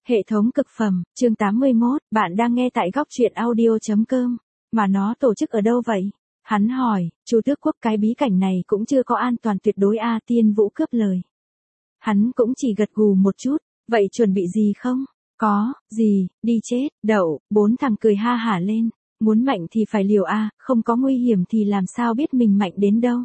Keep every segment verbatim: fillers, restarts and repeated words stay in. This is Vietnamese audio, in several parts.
Hệ thống cực phẩm, chương tám mươi mốt, bạn đang nghe tại góc truyện audio.com. Mà nó tổ chức ở đâu vậy? Hắn hỏi, Chu Tước Quốc cái bí cảnh này cũng chưa có an toàn tuyệt đối a. Tiên Vũ cướp lời. Hắn cũng chỉ gật gù một chút, vậy chuẩn bị gì không? Có, gì, đi chết, đậu, bốn thằng cười ha hả lên, muốn mạnh thì phải liều a, không có nguy hiểm thì làm sao biết mình mạnh đến đâu.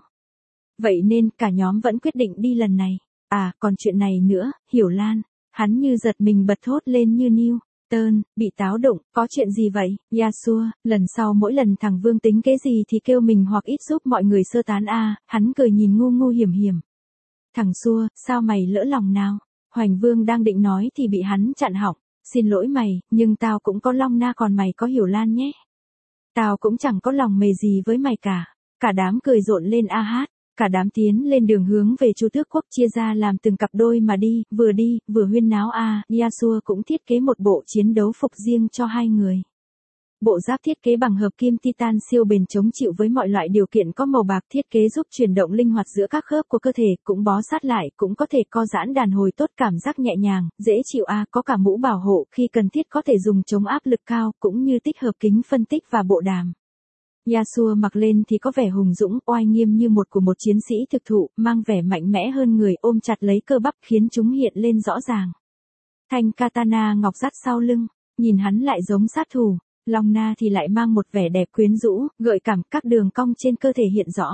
Vậy nên cả nhóm vẫn quyết định đi lần này. À, còn chuyện này nữa, Hiểu Lan. Hắn như giật mình bật thốt lên như Niu Tơn, bị táo động, có chuyện gì vậy, Yasuo, lần sau mỗi lần thằng Vương tính kế gì thì kêu mình hoặc ít giúp mọi người sơ tán a. Hắn cười nhìn ngu ngu hiểm hiểm. Thằng Xua, sao mày lỡ lòng nào? Hoành Vương đang định nói thì bị hắn chặn họng, xin lỗi mày, nhưng tao cũng có Long Na còn mày có Hiểu Lan nhé. Tao cũng chẳng có lòng mề gì với mày cả. Cả đám cười rộn lên a hát. Cả đám tiến lên đường hướng về Chu Tước Quốc chia ra làm từng cặp đôi mà đi, vừa đi, vừa huyên náo a. À, Yasuo cũng thiết kế một bộ chiến đấu phục riêng cho hai người. Bộ giáp thiết kế bằng hợp kim titan siêu bền chống chịu với mọi loại điều kiện, có màu bạc, thiết kế giúp chuyển động linh hoạt giữa các khớp của cơ thể, cũng bó sát lại, cũng có thể co giãn đàn hồi tốt, cảm giác nhẹ nhàng, dễ chịu a. À, có cả mũ bảo hộ, khi cần thiết có thể dùng chống áp lực cao, cũng như tích hợp kính phân tích và bộ đàm. Yasuo mặc lên thì có vẻ hùng dũng, oai nghiêm như một của một chiến sĩ thực thụ, mang vẻ mạnh mẽ hơn người, ôm chặt lấy cơ bắp khiến chúng hiện lên rõ ràng. Thanh katana ngọc dắt sau lưng, nhìn hắn lại giống sát thủ. Long Na thì lại mang một vẻ đẹp quyến rũ, gợi cảm, các đường cong trên cơ thể hiện rõ.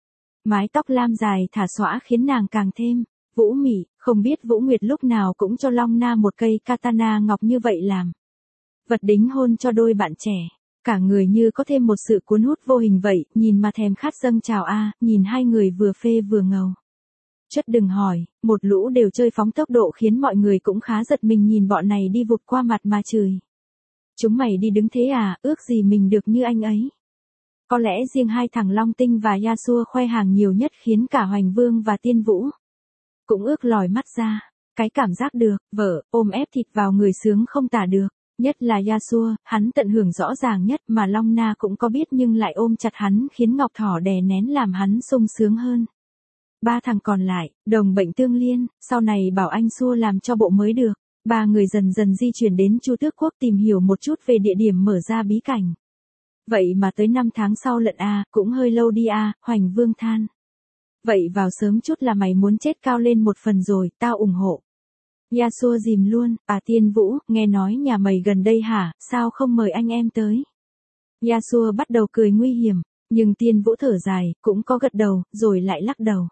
Mái tóc lam dài thả xõa khiến nàng càng thêm vũ mị, không biết Vũ Nguyệt lúc nào cũng cho Long Na một cây katana ngọc như vậy làm vật đính hôn cho đôi bạn trẻ. Cả người như có thêm một sự cuốn hút vô hình vậy, nhìn mà thèm khát dâng trào a. À, nhìn hai người vừa phê vừa ngầu. Chất đừng hỏi, một lũ đều chơi phóng tốc độ khiến mọi người cũng khá giật mình nhìn bọn này đi vụt qua mặt mà chửi. Chúng mày đi đứng thế à, ước gì mình được như anh ấy. Có lẽ riêng hai thằng Long Tinh và Yasuo khoe hàng nhiều nhất khiến cả Hoành Vương và Tiên Vũ cũng ước lòi mắt ra. Cái cảm giác được, vợ, ôm ép thịt vào người sướng không tả được. Nhất là Yasuo, hắn tận hưởng rõ ràng nhất, mà Long Na cũng có biết nhưng lại ôm chặt hắn khiến ngọc thỏ đè nén làm hắn sung sướng hơn. Ba thằng còn lại, đồng bệnh tương liên, sau này bảo anh Xua làm cho bộ mới được. Ba người dần dần di chuyển đến Chu Tước Quốc tìm hiểu một chút về địa điểm mở ra bí cảnh. Vậy mà tới năm tháng sau lận a, à, cũng hơi lâu đi a. À, Hoành Vương than. Vậy vào sớm chút là mày muốn chết cao lên một phần rồi, tao ủng hộ. Yasuo dìm luôn, à Tiên Vũ, nghe nói nhà mày gần đây hả, sao không mời anh em tới? Yasuo bắt đầu cười nguy hiểm, nhưng Tiên Vũ thở dài, cũng có gật đầu, rồi lại lắc đầu.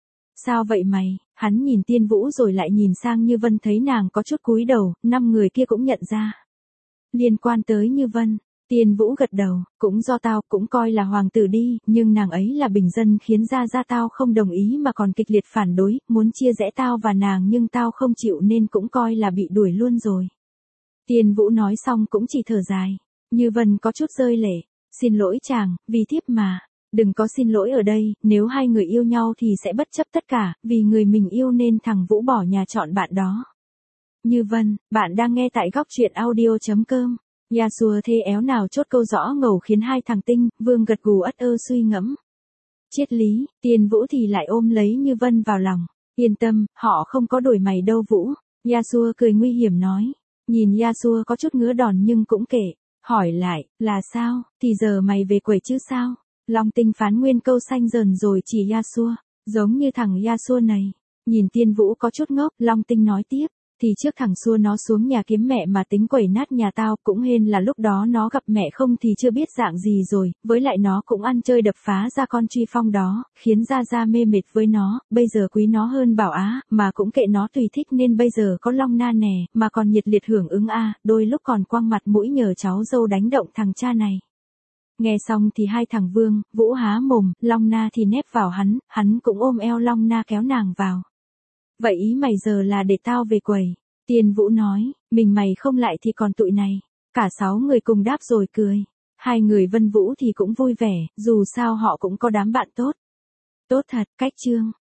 Sao vậy mày? Hắn nhìn Tiên Vũ rồi lại nhìn sang Như Vân, thấy nàng có chút cúi đầu, năm người kia cũng nhận ra. Liên quan tới Như Vân, Tiên Vũ gật đầu, cũng do tao cũng coi là hoàng tử đi, nhưng nàng ấy là bình dân khiến ra ra tao không đồng ý mà còn kịch liệt phản đối, muốn chia rẽ tao và nàng nhưng tao không chịu nên cũng coi là bị đuổi luôn rồi. Tiên Vũ nói xong cũng chỉ thở dài, Như Vân có chút rơi lệ, xin lỗi chàng, vì thiếp mà, đừng có xin lỗi ở đây, nếu hai người yêu nhau thì sẽ bất chấp tất cả, vì người mình yêu nên thằng Vũ bỏ nhà chọn bạn đó. Như Vân, bạn đang nghe tại góc truyện audio.com. Yasuo thê éo nào chốt câu rõ ngầu khiến hai thằng Tinh, Vương gật gù ất ơ suy ngẫm. Triết lý, Tiên Vũ thì lại ôm lấy Như Vân vào lòng. Yên tâm, họ không có đuổi mày đâu Vũ. Yasuo cười nguy hiểm nói. Nhìn Yasuo có chút ngứa đòn nhưng cũng kệ. Hỏi lại, là sao, thì giờ mày về quẩy chứ sao? Long Tinh phán nguyên câu xanh dờn rồi chỉ Yasuo. Giống như thằng Yasuo này. Nhìn Tiên Vũ có chút ngốc, Long Tinh nói tiếp. Thì trước thằng Xua nó xuống nhà kiếm mẹ mà tính quẩy nát nhà tao, cũng hên là lúc đó nó gặp mẹ không thì chưa biết dạng gì rồi, với lại nó cũng ăn chơi đập phá ra con Truy Phong đó, khiến Gia Gia mê mệt với nó, bây giờ quý nó hơn Bảo Á, mà cũng kệ nó tùy thích nên bây giờ có Long Na nè, mà còn nhiệt liệt hưởng ứng a, à, đôi lúc còn quăng mặt mũi nhờ cháu dâu đánh động thằng cha này. Nghe xong thì hai thằng Vương, Vũ há mồm, Long Na thì nép vào hắn, hắn cũng ôm eo Long Na kéo nàng vào. Vậy ý mày giờ là để tao về quẩy. Tiên Vũ nói, mình mày không lại thì còn tụi này. Cả sáu người cùng đáp rồi cười. Hai người Vân Vũ thì cũng vui vẻ, dù sao họ cũng có đám bạn tốt. Tốt thật, cách chương.